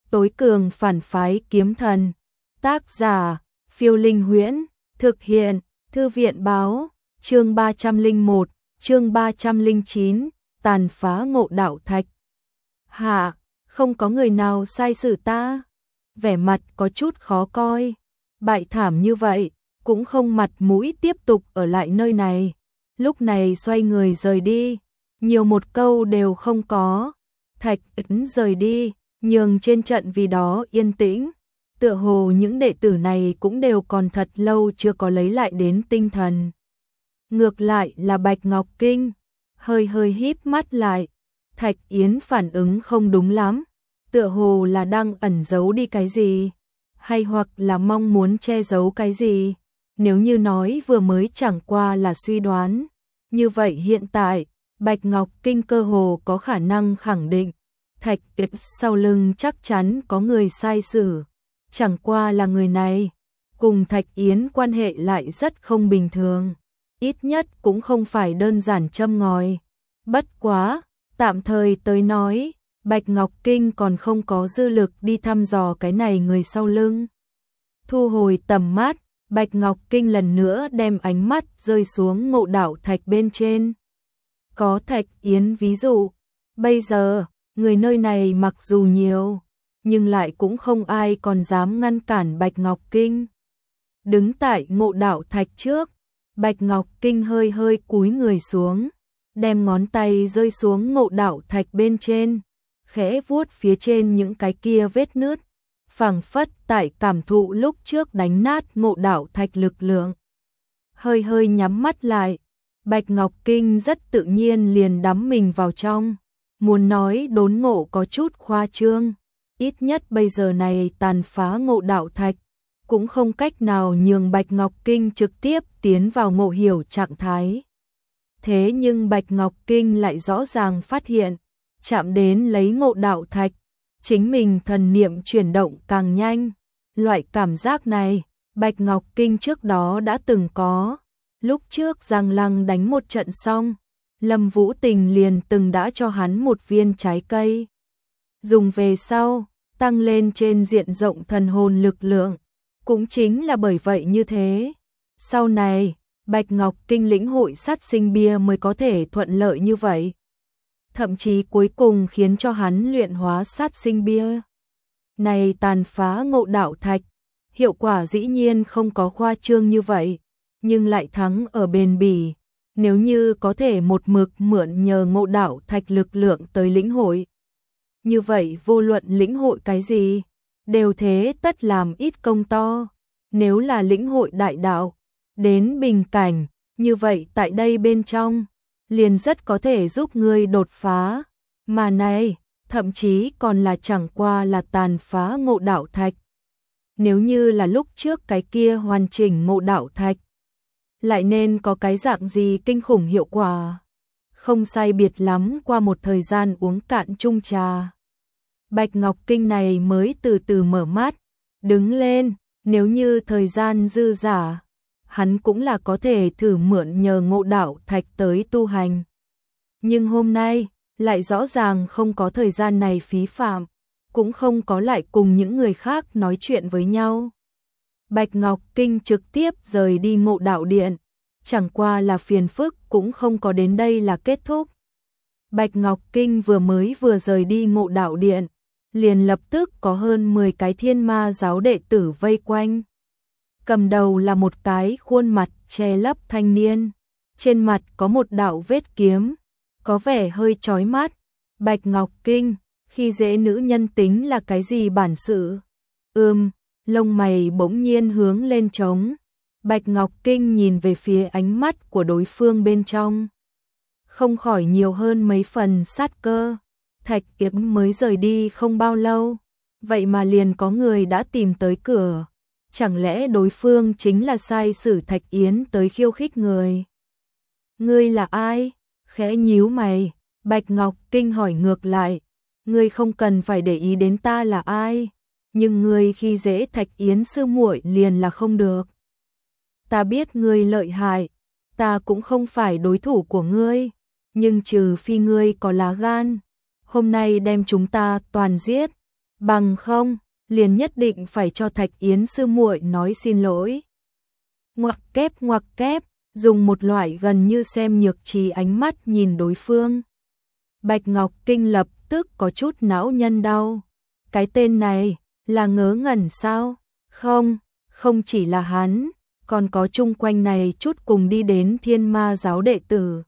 Tối cường phản phái kiếm thần. Tác giả, Phiêu Linh Huyễn. Thực hiện, Thư viện báo. Chương 301, chương 309, tàn phá Ngộ Đạo Thạch. Hạ, không có người nào sai xử ta. Vẻ mặt có chút khó coi. Bại thảm như vậy, cũng không mặt mũi tiếp tục ở lại nơi này. Lúc này xoay người rời đi, nhiều một câu đều không có. Thạch Ấn rời đi, nhường trên trận vì đó yên tĩnh. Tựa hồ những đệ tử này cũng đều còn thật lâu chưa có lấy lại đến tinh thần. Ngược lại là Bạch Ngọc Kinh, hơi híp mắt lại. Thạch Yến phản ứng không đúng lắm, tựa hồ là đang ẩn giấu đi cái gì, hay hoặc là mong muốn che giấu cái gì. Nếu như nói vừa mới chẳng qua là suy đoán, như vậy hiện tại, Bạch Ngọc Kinh cơ hồ có khả năng khẳng định, Thạch Yến sau lưng chắc chắn có người sai xử. Chẳng qua là người này, cùng Thạch Yến quan hệ lại rất không bình thường, ít nhất cũng không phải đơn giản châm ngòi. Bất quá, tạm thời tới nói, Bạch Ngọc Kinh còn không có dư lực đi thăm dò cái này người sau lưng. Thu hồi tầm mắt, Bạch Ngọc Kinh lần nữa đem ánh mắt rơi xuống Ngộ Đạo Thạch bên trên. Có Thạch Yến ví dụ, bây giờ, người nơi này mặc dù nhiều, nhưng lại cũng không ai còn dám ngăn cản Bạch Ngọc Kinh. Đứng tại Ngộ Đạo Thạch trước, Bạch Ngọc Kinh hơi cúi người xuống, đem ngón tay rơi xuống Ngộ Đạo Thạch bên trên, khẽ vuốt phía trên những cái kia vết nứt, phảng phất tại cảm thụ lúc trước đánh nát Ngộ Đạo Thạch lực lượng. Hơi nhắm mắt lại, Bạch Ngọc Kinh rất tự nhiên liền đắm mình vào trong, muốn nói đốn ngộ có chút khoa trương, ít nhất bây giờ này tàn phá Ngộ Đạo Thạch, cũng không cách nào nhường Bạch Ngọc Kinh trực tiếp tiến vào ngộ hiểu trạng thái. Thế nhưng Bạch Ngọc Kinh lại rõ ràng phát hiện, chạm đến lấy Ngộ Đạo Thạch, chính mình thần niệm chuyển động càng nhanh. Loại cảm giác này, Bạch Ngọc Kinh trước đó đã từng có. Lúc trước Giang Lăng đánh một trận xong, Lâm Vũ Tình liền từng đã cho hắn một viên trái cây. Dùng về sau, tăng lên trên diện rộng thần hồn lực lượng. Cũng chính là bởi vậy như thế. Sau này, Bạch Ngọc Kinh lĩnh hội sát sinh bia mới có thể thuận lợi như vậy. Thậm chí cuối cùng khiến cho hắn luyện hóa sát sinh bia. Này tàn phá Ngộ Đạo Thạch, hiệu quả dĩ nhiên không có khoa trương như vậy, nhưng lại thắng ở bền bỉ. Nếu như có thể một mực mượn nhờ Ngộ Đạo Thạch lực lượng tới lĩnh hội, như vậy vô luận lĩnh hội cái gì, đều thế tất làm ít công to. Nếu là lĩnh hội đại đạo, đến bình cảnh, như vậy tại đây bên trong, liền rất có thể giúp ngươi đột phá. Mà này, thậm chí còn là chẳng qua là tàn phá Ngộ Đạo Thạch. Nếu như là lúc trước cái kia hoàn chỉnh Ngộ Đạo Thạch, lại nên có cái dạng gì kinh khủng hiệu quả. Không sai biệt lắm qua một thời gian uống cạn chung trà, Bạch Ngọc Kinh này mới từ từ mở mắt, đứng lên. Nếu như thời gian dư dả, hắn cũng là có thể thử mượn nhờ Ngộ Đạo Thạch tới tu hành. Nhưng hôm nay, lại rõ ràng không có thời gian này phí phạm, cũng không có lại cùng những người khác nói chuyện với nhau. Bạch Ngọc Kinh trực tiếp rời đi Ngộ Đạo Điện, chẳng qua là phiền phức cũng không có đến đây là kết thúc. Bạch Ngọc Kinh vừa rời đi Ngộ Đạo Điện, liền lập tức có hơn 10 cái Thiên Ma giáo đệ tử vây quanh. Cầm đầu là một cái khuôn mặt che lấp thanh niên, trên mặt có một đạo vết kiếm, có vẻ hơi chói mắt. Bạch Ngọc Kinh, khi dễ nữ nhân tính là cái gì bản sự? Lông mày bỗng nhiên hướng lên trống. Bạch Ngọc Kinh nhìn về phía ánh mắt của đối phương bên trong, không khỏi nhiều hơn mấy phần sát cơ. Thạch Yến mới rời đi không bao lâu, vậy mà liền có người đã tìm tới cửa. Chẳng lẽ đối phương chính là sai sử Thạch Yến tới khiêu khích người? Ngươi là ai? Khẽ nhíu mày, Bạch Ngọc Kinh hỏi ngược lại. Ngươi không cần phải để ý đến ta là ai, nhưng ngươi khi dễ Thạch Yến sư muội liền là không được. Ta biết ngươi lợi hại, ta cũng không phải đối thủ của ngươi, nhưng trừ phi ngươi có lá gan, hôm nay đem chúng ta toàn giết. bằng không, liền nhất định phải cho Thạch Yến sư muội nói xin lỗi. Ngoặc kép, dùng một loại gần như xem nhược trí ánh mắt nhìn đối phương. Bạch Ngọc Kinh lập tức có chút não nhân đau. Cái tên này, là ngớ ngẩn sao? Không, không chỉ là hắn, còn có chung quanh này chút cùng đi đến Thiên Ma giáo đệ tử.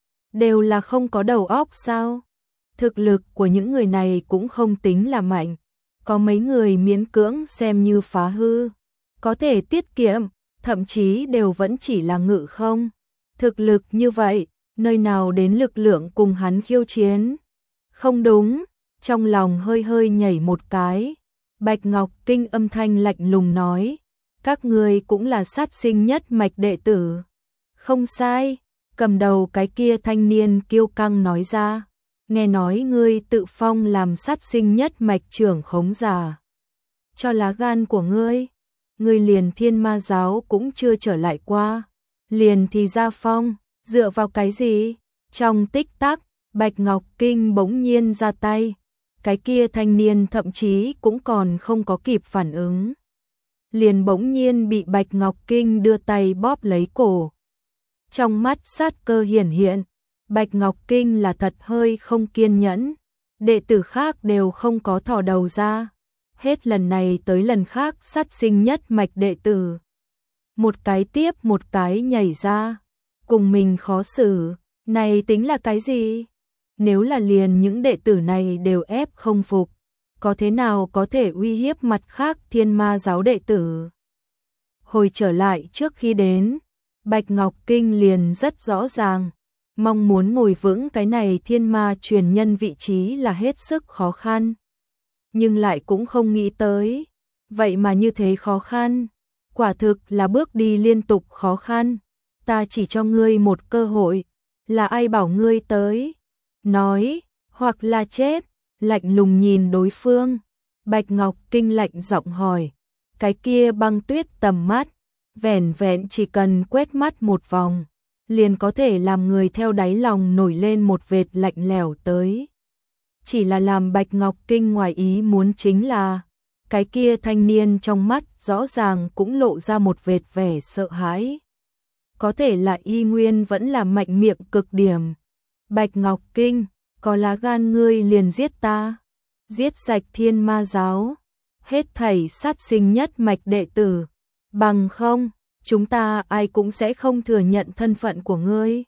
Đều là không có đầu óc sao? Thực lực của những người này cũng không tính là mạnh. Có mấy người miễn cưỡng xem như phá hư. Có thể tiết kiệm, thậm chí đều vẫn chỉ là ngự không. Thực lực như vậy, nơi nào đến lực lượng cùng hắn khiêu chiến? Không đúng, trong lòng hơi hơi nhảy một cái. Bạch Ngọc Kinh âm thanh lạnh lùng nói, các ngươi cũng là sát sinh nhất mạch đệ tử. Không sai, cầm đầu cái kia thanh niên kiêu căng nói ra, nghe nói ngươi tự phong làm sát sinh nhất mạch trưởng khống giả. Cho lá gan của ngươi liền Thiên Ma giáo cũng chưa trở lại qua, liền thì ra phong, dựa vào cái gì? Trong tích tắc, Bạch Ngọc Kinh bỗng nhiên ra tay, cái kia thanh niên thậm chí cũng còn không có kịp phản ứng. Liền bỗng nhiên bị Bạch Ngọc Kinh đưa tay bóp lấy cổ. Trong mắt sát cơ hiển hiện, Bạch Ngọc Kinh là thật hơi không kiên nhẫn, đệ tử khác đều không có thò đầu ra. Hết lần này tới lần khác sát sinh nhất mạch đệ tử. Một cái tiếp một cái nhảy ra, cùng mình khó xử, này tính là cái gì? Nếu là liền những đệ tử này đều ép không phục, có thế nào có thể uy hiếp mặt khác Thiên Ma giáo đệ tử? Hồi trở lại trước khi đến, Bạch Ngọc Kinh liền rất rõ ràng, mong muốn ngồi vững cái này Thiên Ma truyền nhân vị trí là hết sức khó khăn. Nhưng lại cũng không nghĩ tới, vậy mà như thế khó khăn, quả thực là bước đi liên tục khó khăn. Ta chỉ cho ngươi một cơ hội, là ai bảo ngươi tới? Nói, hoặc là chết. Lạnh lùng nhìn đối phương, Bạch Ngọc Kinh lạnh giọng hỏi, cái kia băng tuyết tầm mắt, vẻn vẹn chỉ cần quét mắt một vòng, liền có thể làm người theo đáy lòng nổi lên một vệt lạnh lẽo tới. Chỉ là làm Bạch Ngọc Kinh ngoài ý muốn chính là, cái kia thanh niên trong mắt rõ ràng cũng lộ ra một vệt vẻ sợ hãi. Có thể là y nguyên vẫn là mạnh miệng cực điểm. Bạch Ngọc Kinh, có lá gan ngươi liền giết ta, giết sạch Thiên Ma giáo, hết thảy sát sinh nhất mạch đệ tử, bằng không, chúng ta ai cũng sẽ không thừa nhận thân phận của ngươi.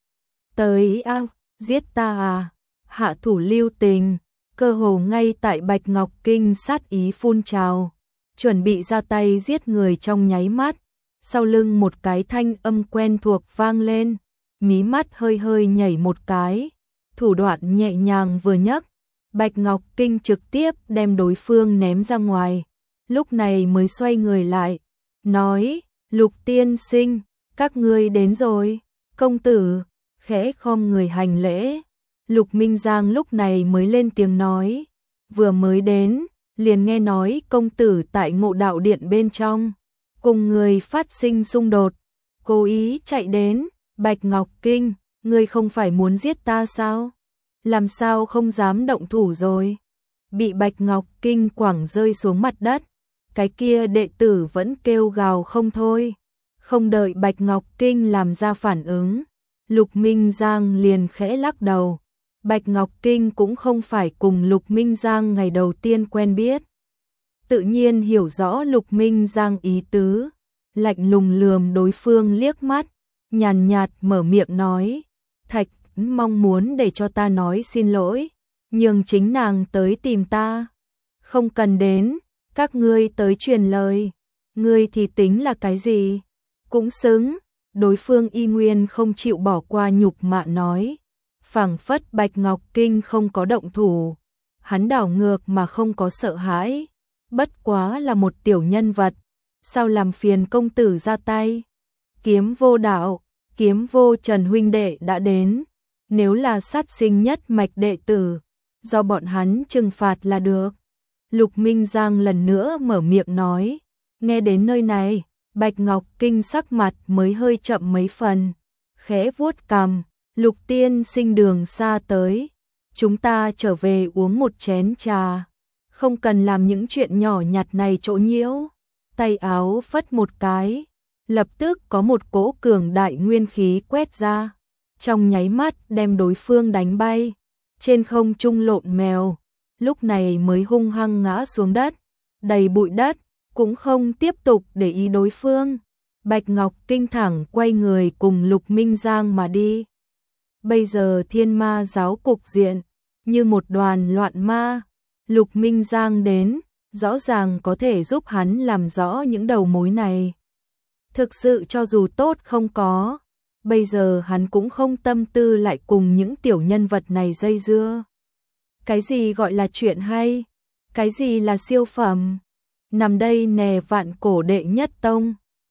Tới a, giết ta à? Hạ thủ lưu tình, cơ hồ ngay tại Bạch Ngọc Kinh sát ý phun trào, chuẩn bị ra tay giết người trong nháy mắt, sau lưng một cái thanh âm quen thuộc vang lên, mí mắt hơi hơi nhảy một cái. Thủ đoạn nhẹ nhàng vừa nhấc, Bạch Ngọc Kinh trực tiếp đem đối phương ném ra ngoài, lúc này mới xoay người lại, nói, Lục tiên sinh, các ngươi đến rồi, công tử, khẽ khom người hành lễ. Lục Minh Giang lúc này mới lên tiếng nói, vừa mới đến, liền nghe nói công tử tại Ngộ Đạo Điện bên trong, cùng người phát sinh xung đột, cố ý chạy đến. Bạch Ngọc Kinh, ngươi không phải muốn giết ta sao? Làm sao không dám động thủ rồi? Bị Bạch Ngọc Kinh quẳng rơi xuống mặt đất, cái kia đệ tử vẫn kêu gào không thôi. Không đợi Bạch Ngọc Kinh làm ra phản ứng, Lục Minh Giang liền khẽ lắc đầu. Bạch Ngọc Kinh cũng không phải cùng Lục Minh Giang ngày đầu tiên quen biết. Tự nhiên hiểu rõ Lục Minh Giang ý tứ, lạnh lùng lườm đối phương liếc mắt, nhàn nhạt mở miệng nói, Thạch mong muốn để cho ta nói xin lỗi, nhường chính nàng tới tìm ta. Không cần đến, các ngươi tới truyền lời, ngươi thì tính là cái gì? Cũng xứng, đối phương y nguyên không chịu bỏ qua nhục mạ nói, phảng phất Bạch Ngọc Kinh không có động thủ, hắn đảo ngược mà không có sợ hãi, bất quá là một tiểu nhân vật, sao làm phiền công tử ra tay? Kiếm vô đạo, kiếm vô Trần huynh đệ đã đến, nếu là sát sinh nhất mạch đệ tử, do bọn hắn trừng phạt là được. Lục Minh Giang lần nữa mở miệng nói, nghe đến nơi này, Bạch Ngọc Kinh sắc mặt mới hơi chậm mấy phần, khẽ vuốt cằm, Lục tiên sinh đường xa tới, chúng ta trở về uống một chén trà, không cần làm những chuyện nhỏ nhặt này chỗ nhiễu. Tay áo phất một cái, lập tức có một cỗ cường đại nguyên khí quét ra, trong nháy mắt đem đối phương đánh bay, trên không trung lộn mèo, lúc này mới hung hăng ngã xuống đất, đầy bụi đất, cũng không tiếp tục để ý đối phương. Bạch Ngọc Kinh thẳng quay người cùng Lục Minh Giang mà đi. Bây giờ Thiên Ma giáo cục diện như một đoàn loạn ma, Lục Minh Giang đến, rõ ràng có thể giúp hắn làm rõ những đầu mối này. Thực sự cho dù tốt không có, bây giờ hắn cũng không tâm tư lại cùng những tiểu nhân vật này dây dưa. Cái gì gọi là chuyện hay? Cái gì là siêu phẩm? Nằm đây nè Vạn Cổ đệ nhất tông,